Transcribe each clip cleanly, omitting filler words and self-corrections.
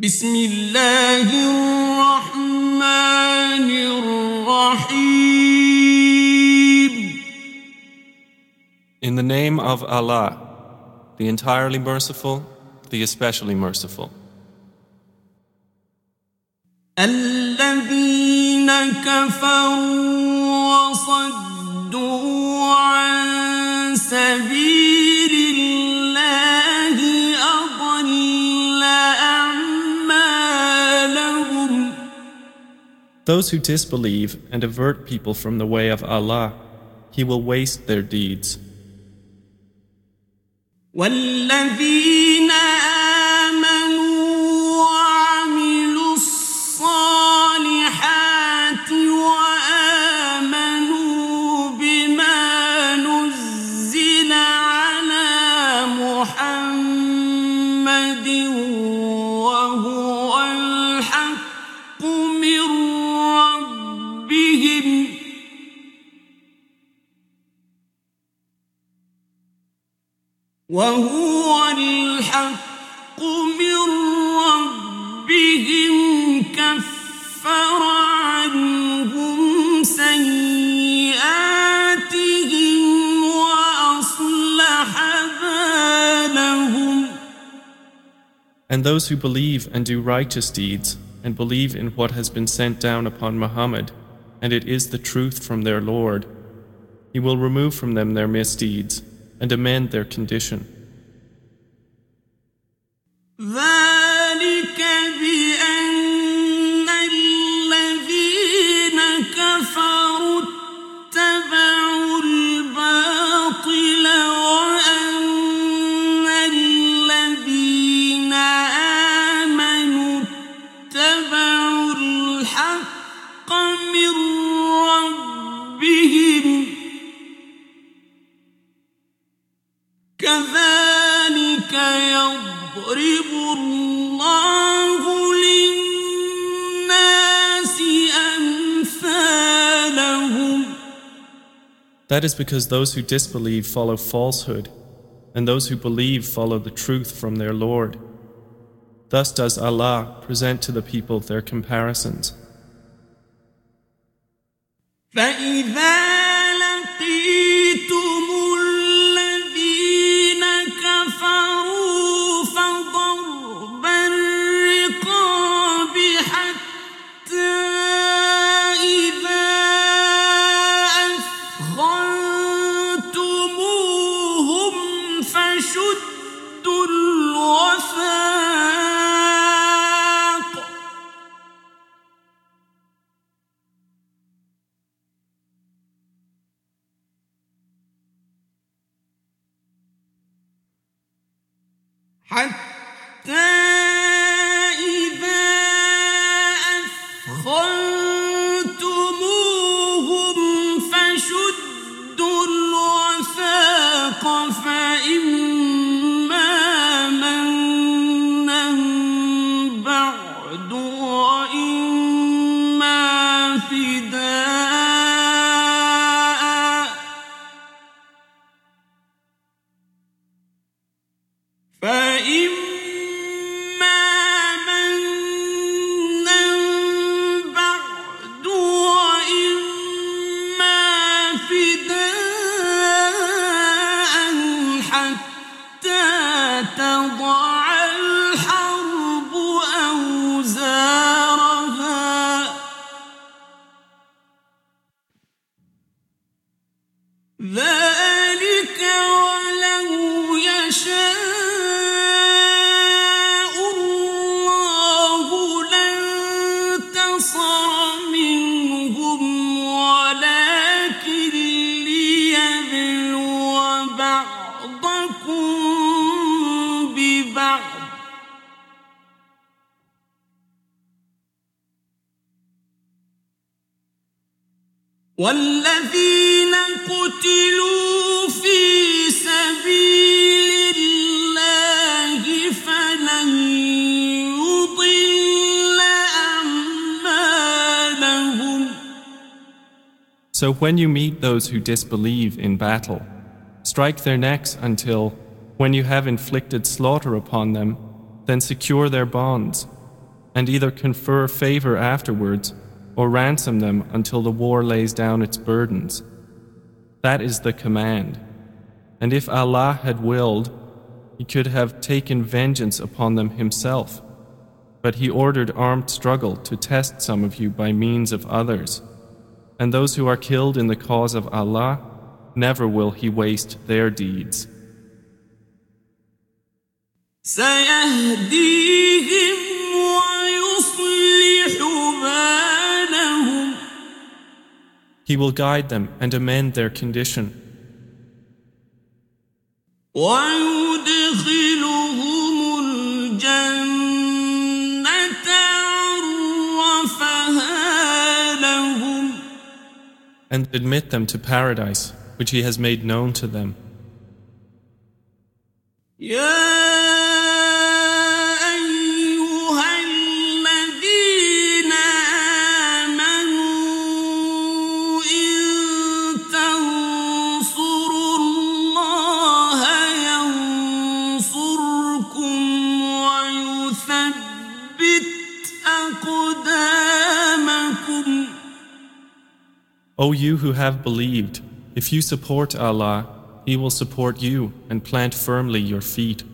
بسم الله الرحمن الرحيم. In the name of Allah, the entirely merciful, the especially merciful. الذين كفروا وصدوا عن سبيل الله أضل أعمالهم. Those who disbelieve and avert people from the way of Allah, He will waste their deeds. والذين آمنوا وعملوا الصالحات وآمنوا بما نزل على محمد وهو الحق من ربهم كفر عنهم سيئاتهم وأصلح بالهم. And those who believe and do righteous deeds and believe in what has been sent down upon Muhammad, and it is the truth from their Lord, He will remove from them their misdeeds and amend their condition. ذلك بأن الذين كفروا اتبعوا الباطل وأن الذين آمنوا اتبعوا الحق من ربهم كذلك يضرب الله للناس أمثالهم. That is because those who disbelieve follow falsehood, and those who believe follow the truth from their Lord. Thus does Allah present to the people their comparisons. فإذا لقيتم الذين كفروا فضرب الرقاب حتى إذا أثخنتموهم فشدوا الوثاق حتى إذا أثخنتموهم فشدوا الوثاق فإما منا بعد وإما فداء حتى تضع الحرب أوزارها ذلك ولو يشاء الله لانتصر منهم ولكن ليبلو بعضكم ببعض والذين قتلوا في سبيل الله فلن يضل أعمالهم. So when you meet those who disbelieve in battle, strike their necks until, when you have inflicted slaughter upon them, then secure their bonds, and either confer favor afterwards or ransom them until the war lays down its burdens. That is the command. And if Allah had willed, He could have taken vengeance upon them Himself. But He ordered armed struggle to test some of you by means of others. And those who are killed in the cause of Allah, never will He waste their deeds. سيهديهم ويصلح بالهم. He will guide them and amend their condition. ويدخلهم الجنة عرفها لهم. And admit them to paradise, which He has made known to them. يا أيها الذين آمنوا إن تنصروا الله ينصركم ويثبت أقدامكم. O you who have believed, if you support Allah, He will support you and plant firmly your feet.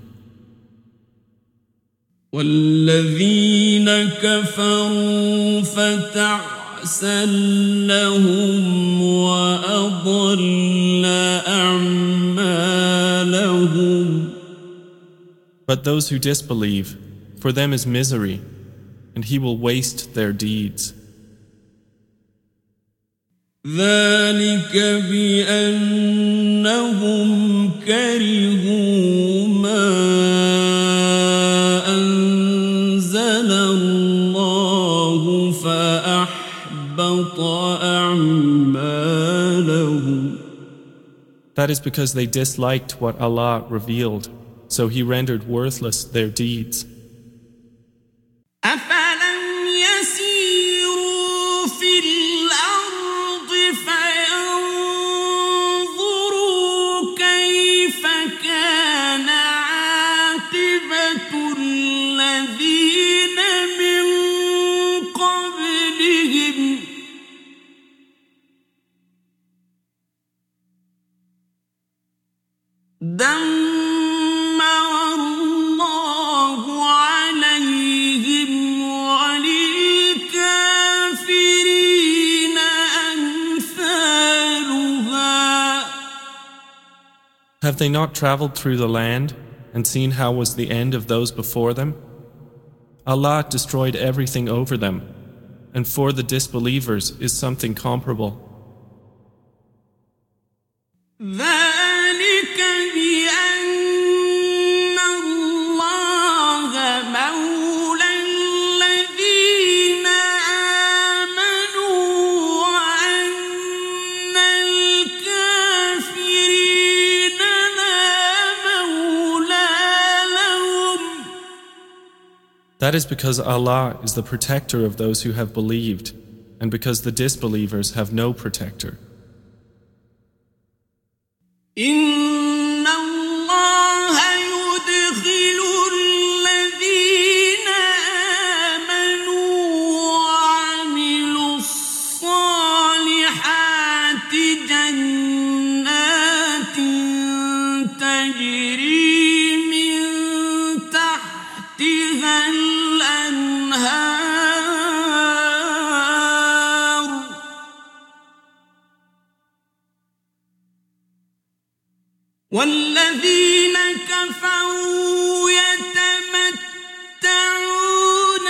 والذين كفروا فتعسا لهم وأضل أعمالهم. But those who disbelieve, for them is misery, and He will waste their deeds. ذلك بأنهم كرهوا ما أنزل الله فأحبط أعمالهم. That is because they disliked what Allah revealed, so He rendered worthless their deeds. أفلم يسيروا في الأرض فينظروا كيف كان عاقبة الذين من قبلهم دمر الله عليهم وللكافرين أمثالها. Have they not traveled through the land and seen how was the end of those before them? Allah destroyed everything over them, and for the disbelievers is something comparable. ذلك بأن الله مولى الذين آمنوا وأن الكافرين لا مولى لهم. That is because Allah is the protector of those who have believed, and because the disbelievers have no protector. إن الله يدخل الذين آمنوا وعملوا الصالحات جنات تجري من تحتها الأنهار والذين كفروا يتمتعون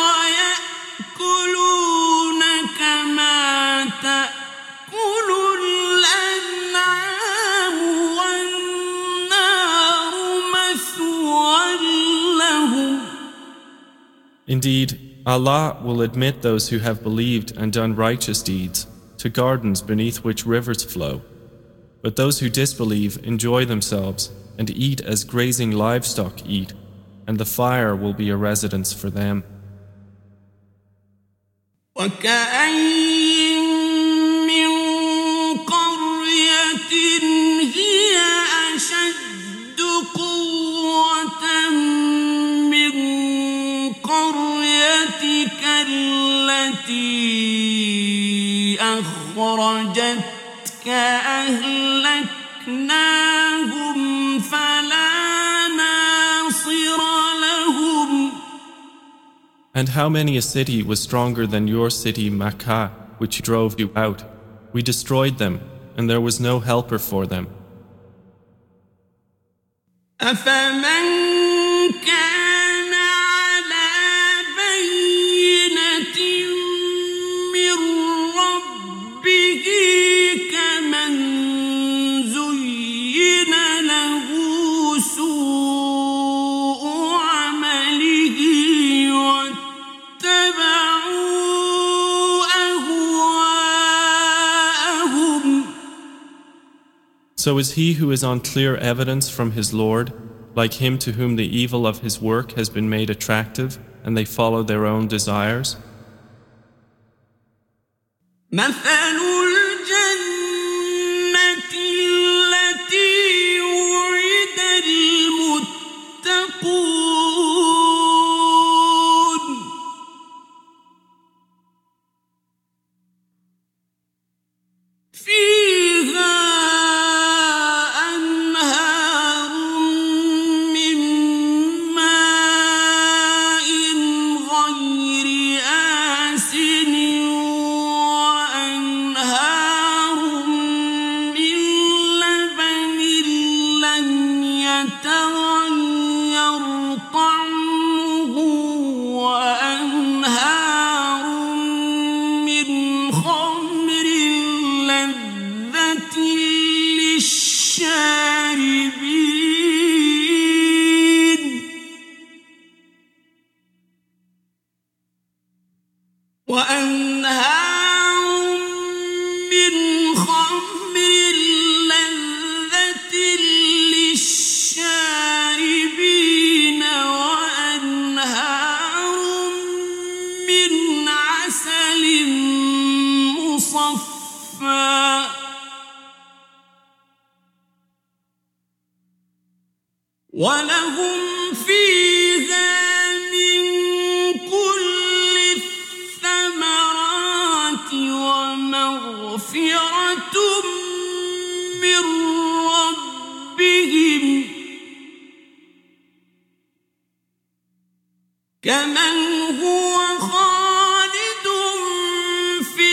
ويأكلون كما تأكل الأنعام والنار مثوى لهم. Indeed, Allah will admit those who have believed and done righteous deeds to gardens beneath which rivers flow. But those who disbelieve enjoy themselves and eat as grazing livestock eat, and the fire will be a residence for them. وكأين من قرية هي أشد قوة من قرية قريتك التي أخرجتك أهلكناهم فلا ناصر لهم. And how many a city was stronger than your city Makkah, which drove you out? We destroyed them, and there was no helper for them. أفمن كان على بينة من ربه كمن زين له سوء عمله واتبعوا أهواءهم. So is he who is on clear evidence from his Lord, like him to whom the evil of his work has been made attractive, and they follow their own desires? مثل الجنة التي وعد المتقون فيها أنهار من ماء غير آسن وأنهار من لبن لم يتغير طعمه وأنهار من خمر لذة للشاربين وأنهار من خمر لذة للشاربين وأنهار من عسل مصفى ولهم فيها من كل الثمرات ومغفرة من ربهم كمن هو خالد في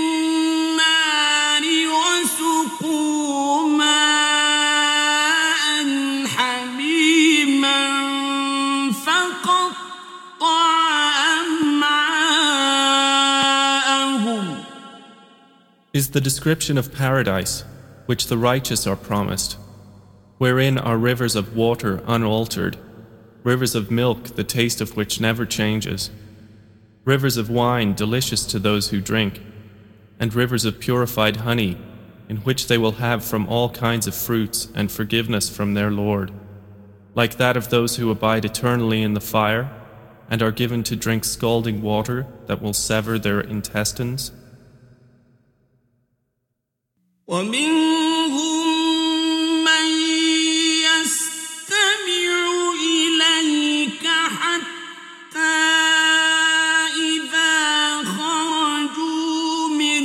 النار وسقوا ماء حميما فقطع أمعاءهم. Is the description of paradise, which the righteous are promised, wherein are rivers of water unaltered, rivers of milk the taste of which never changes, rivers of wine delicious to those who drink, and rivers of purified honey, in which they will have from all kinds of fruits and forgiveness from their Lord, like that of those who abide eternally in the fire, and are given to drink scalding water that will sever their intestines? ومنهم من يستمع إليك حتى إذا خرجوا من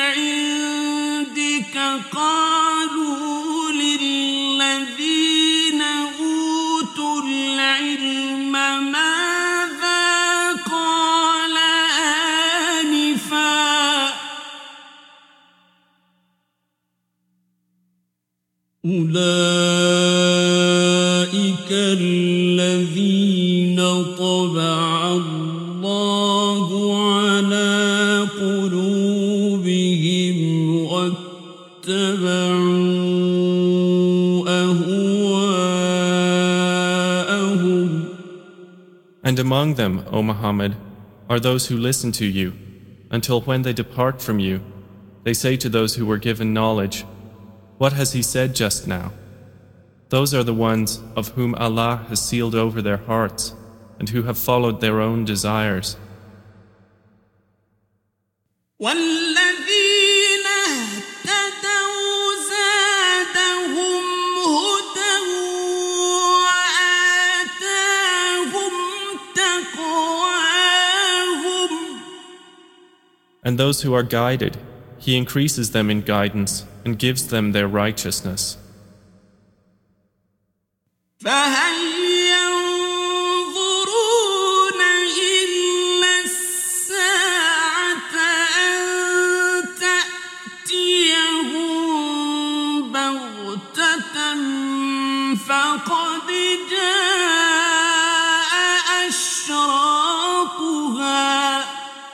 عندك قالوا للذين أوتوا العلم ماذا قال آنفا أولئك الذين طبع الله على قلوبهم واتبعوا أهواءهم. And among them, O Muhammad, are those who listen to you, until when they depart from you, they say to those who were given knowledge, "What has he said just now?" Those are the ones of whom Allah has sealed over their hearts and who have followed their own desires. والذين اهتدوا زادهم هدى وآتاهم تقواهم And those who are guided, He increases them in guidance and gives them their righteousness. فهل ينظرون إلا الساعة أن تأتيهم بغتة فقد جاء أشراطها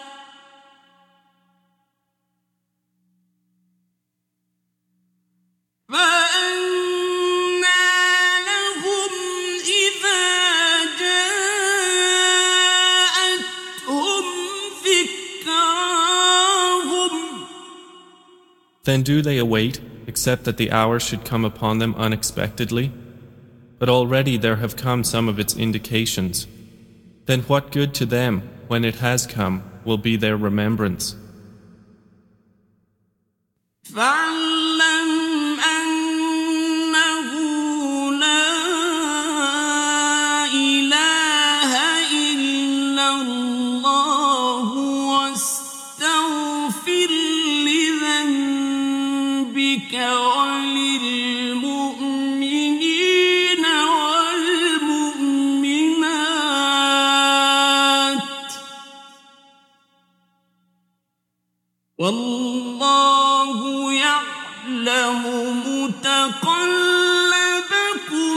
Then do they await, except that the hour should come upon them unexpectedly? But already there have come some of its indications. Then what good to them, when it has come, will be their remembrance? وللمؤمنين والمؤمنات والله يعلم متقلبكم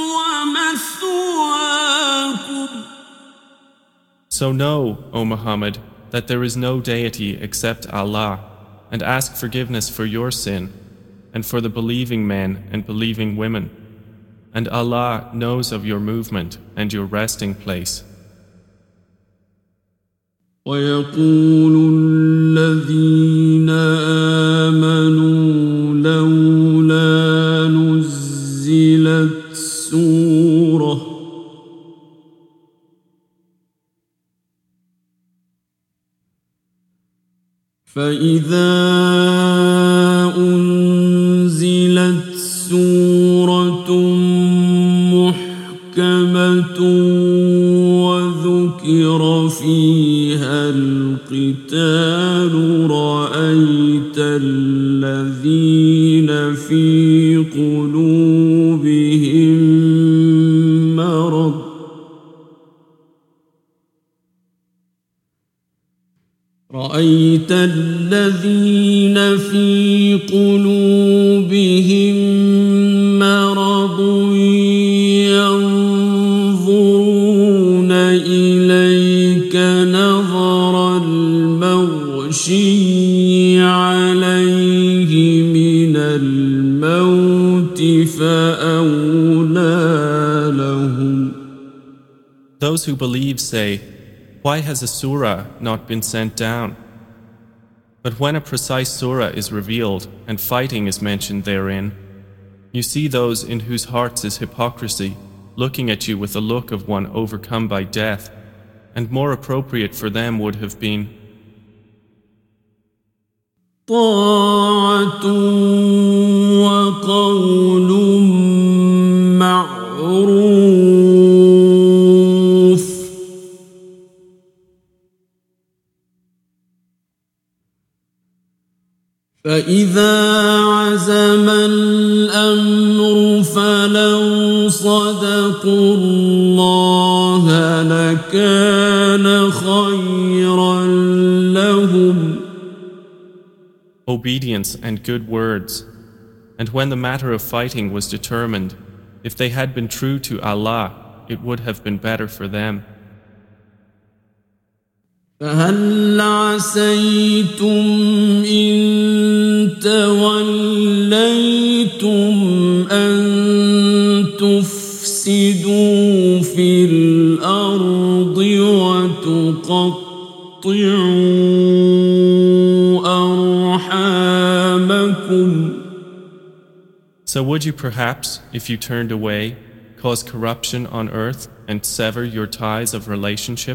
ومثواكم. So know, O Muhammad, that there is no deity except Allah, and ask forgiveness for your sin, and for the believing men and believing women. And Allah knows of your movement and your resting place. ويقول الذين آمنوا لولا نزلت سورة فإذا أنزلت سورة محكمة وذكر فيها القتال رأيت الذين في قلوبهم مرض رأيت الذين في قلوبهم مرض ينظرون إليك نظر المغشي عليه من الموت فأولى لهم. Those who believe say, why has a surah not been sent down? But when a precise surah is revealed and fighting is mentioned therein, you see those in whose hearts is hypocrisy looking at you with the look of one overcome by death, and more appropriate for them would have been طاعة وقول معروف فإذا عزم الأمر فلو صدقوا الله لكان خيرا لهم. obedience and good words. And when the matter of fighting was determined, if they had been true to Allah, it would have been better for them. فهل عسيتم إن توليتم أن تفسدوا في الأرض وتقطعوا أرحامكم. So would you perhaps, if you turned away, cause corruption on earth and sever your ties of relationship?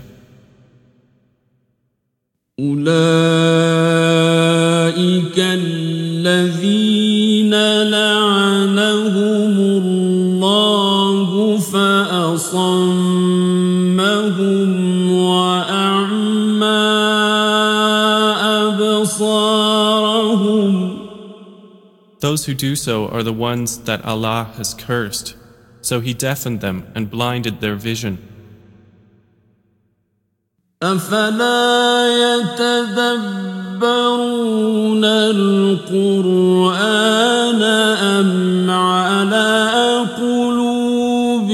أولئك الذين لعنهم الله فأصمهم وأعمى أبصارهم Those who do so are the ones that Allah has cursed, so He deafened them and blinded their vision. أفلا يتدبرون القرآن أم على قلوب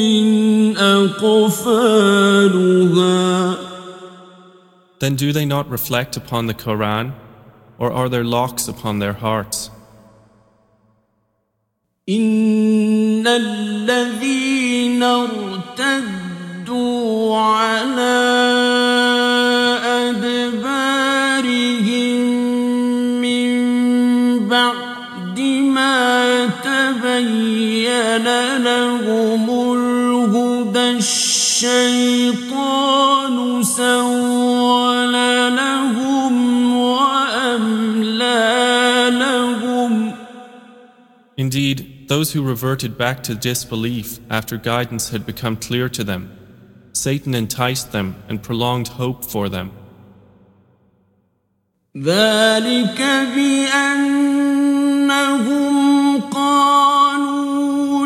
أقفالها Then do they not reflect upon the Quran, or are there locks upon their hearts? إن الذين ارتدوا على أدبارهم من بعد ما تبين لهم الهدى الشيطان سول لهم وأملى لهم Indeed, those who reverted back to disbelief after guidance had become clear to them, Satan enticed them and prolonged hope for them. ذلك بأنهم قالوا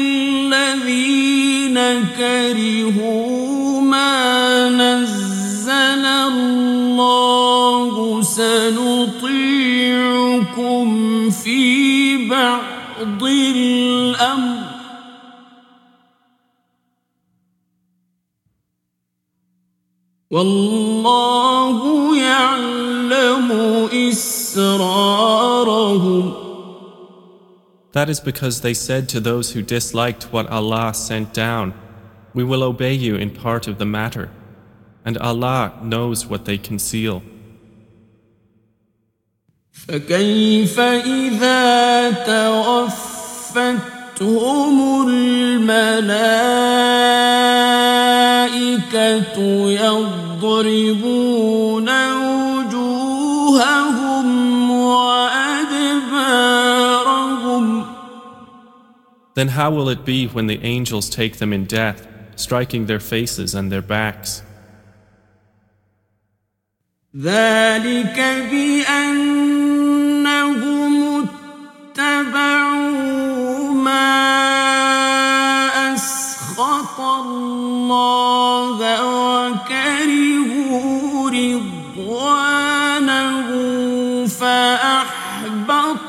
للذين كرهوا ما نزل الله سنطيعكم في بعض الأمر والله يعلم إسرارهم. That is because they said to those who disliked what Allah sent down, "We will obey you in part of the matter," and Allah knows what they conceal. فكيف إذا توفتهم الملائكة يضربون وجوههم وأدبارهم Then how will it be when the angels take them in death, striking their faces and their backs? ذلك بأنهم اتبعوا ما أسخط الله وكرهوا رضوانه فأحبط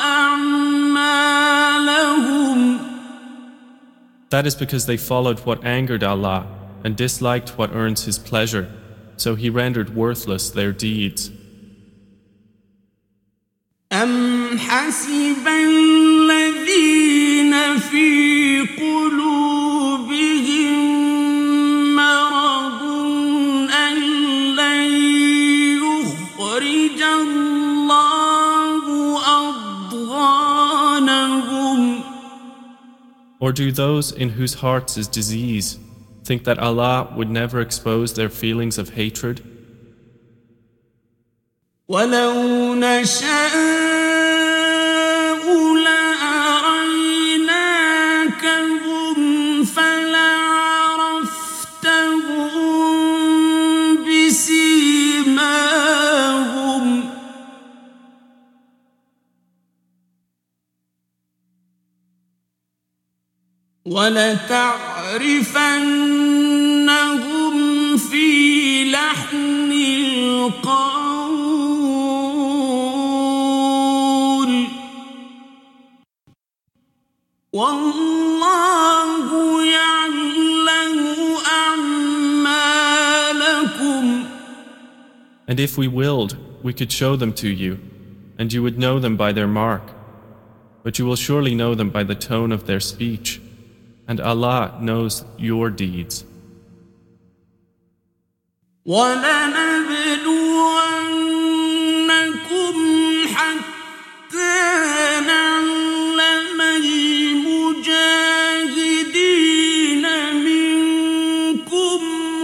أعمالهم. That is because they followed what angered Allah and disliked what earns His pleasure, so He rendered worthless their deeds. أم حسب الذين في قلوبهم مرض أن لن يخرج الله أضغانهم. Or do those in whose hearts is disease think that Allah would never expose their feelings of hatred? ولو نشاء لأريناكهم فلعرفتهم بسيماهم ولتعرفنهم في لحن القول والله يعلم أعمالكم. And if we willed, we could show them to you, and you would know them by their mark. But you will surely know them by the tone of their speech, and Allah knows your deeds. وَلَنَبْلُوَنَّكُمْ حَتَّى نَعْلَمَ الْمُجَاهِدِينَ مِنكُمْ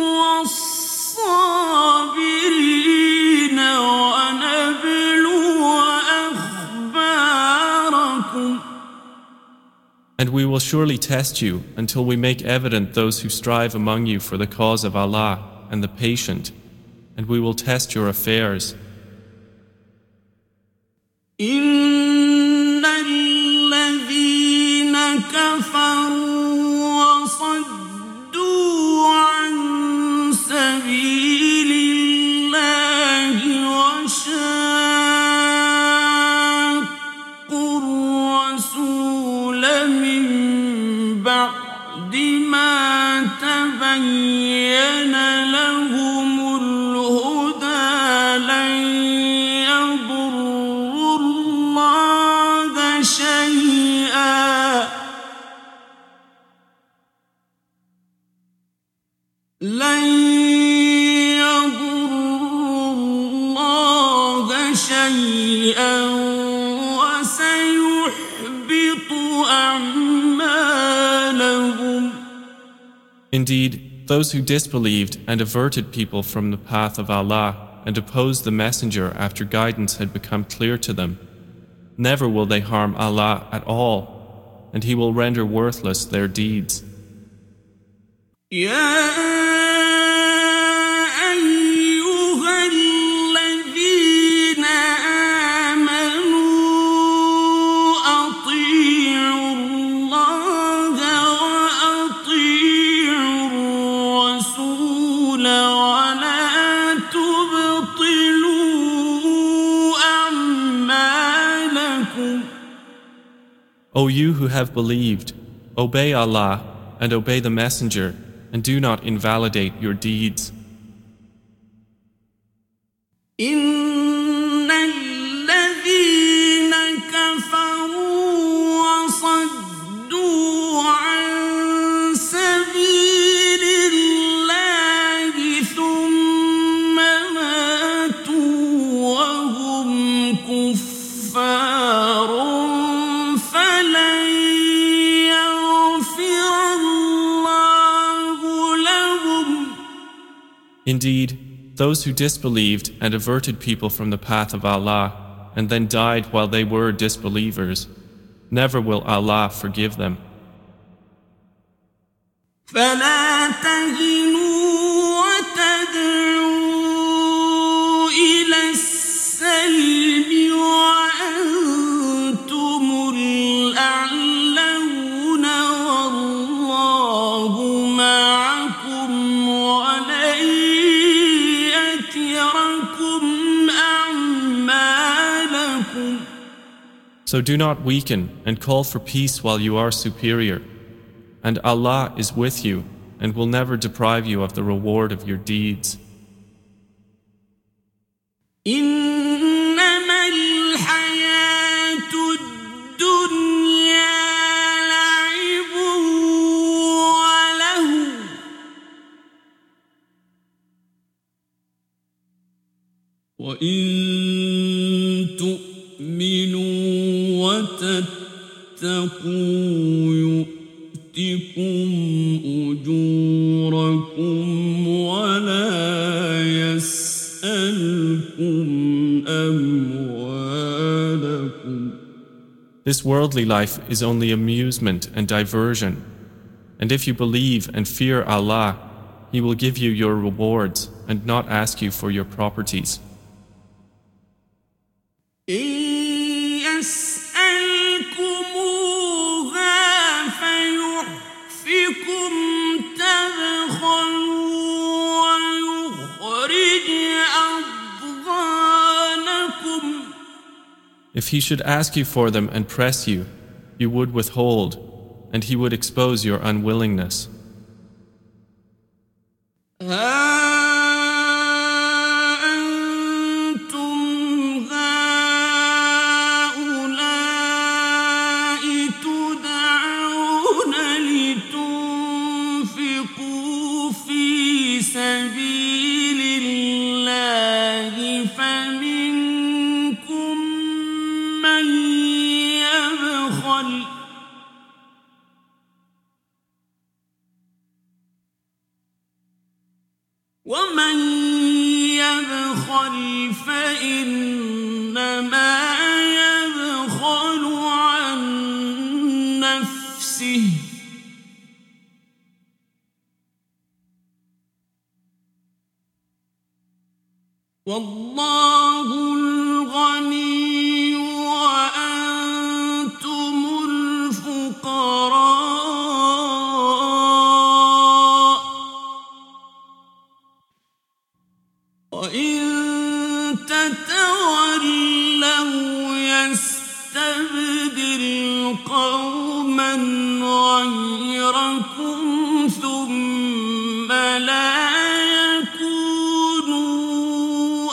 وَالصَّابِرِينَ وَنَبْلُوَ أَخْبَارَكُمْ. And we will surely test you until we make evident those who strive among you for the cause of Allah and the patient, and we will test your affairs. إن الذين كفروا وصدوا عن سبيل الله وشاقوا الرسول من بعد ما تبين لهم الهدى لن يضروا الله شيئا وسيحبط أعمالهم. Indeed, those who disbelieved and averted people from the path of Allah and opposed the Messenger after guidance had become clear to them, never will they harm Allah at all, and He will render worthless their deeds. O you who have believed, obey Allah and obey the Messenger, and do not invalidate your deeds. إن الذين كفروا وصدوا عن سبيل الله ثم ماتوا وهم كفار فلن يغفر الله لهم. Indeed, those who disbelieved and averted people from the path of Allah and then died while they were disbelievers, never will Allah forgive them. فلا تهنوا وتدعوا إلى السلم وأنتم الأعلون والله معكم ولن يتركم أعمالكم. So do not weaken and call for peace while you are superior. And Allah is with you and will never deprive you of the reward of your deeds. إنما الحياة الدنيا لعب وله وإن تؤمنوا وتتقوا يؤتكم أجوركم ولا يسألكم أموالكم. This worldly life is only amusement and diversion. And if you believe and fear Allah, He will give you your rewards and not ask you for your properties. إن يسألكموها فيحفكم تبخلوا ويخرج أضغانكم. If He should ask you for them and press you, you would withhold, and He would expose your unwillingness. سبيل الله فمنكم من يبخل ومن يبخل فإنما يبخل عن نفسه والله الغني وإن تتولوا يستبدل قوما غيركم ثم لا يكونوا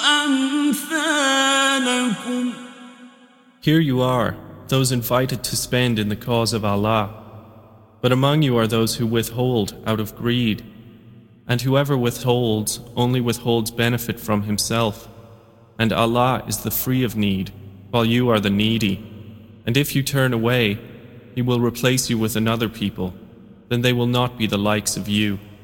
أمثالكم. Here you are, those invited to spend in the cause of Allah. But among you are those who withhold out of greed. And whoever withholds only withholds benefit from himself. And Allah is the free of need, while you are the needy. And if you turn away, He will replace you with another people. Then they will not be the likes of you.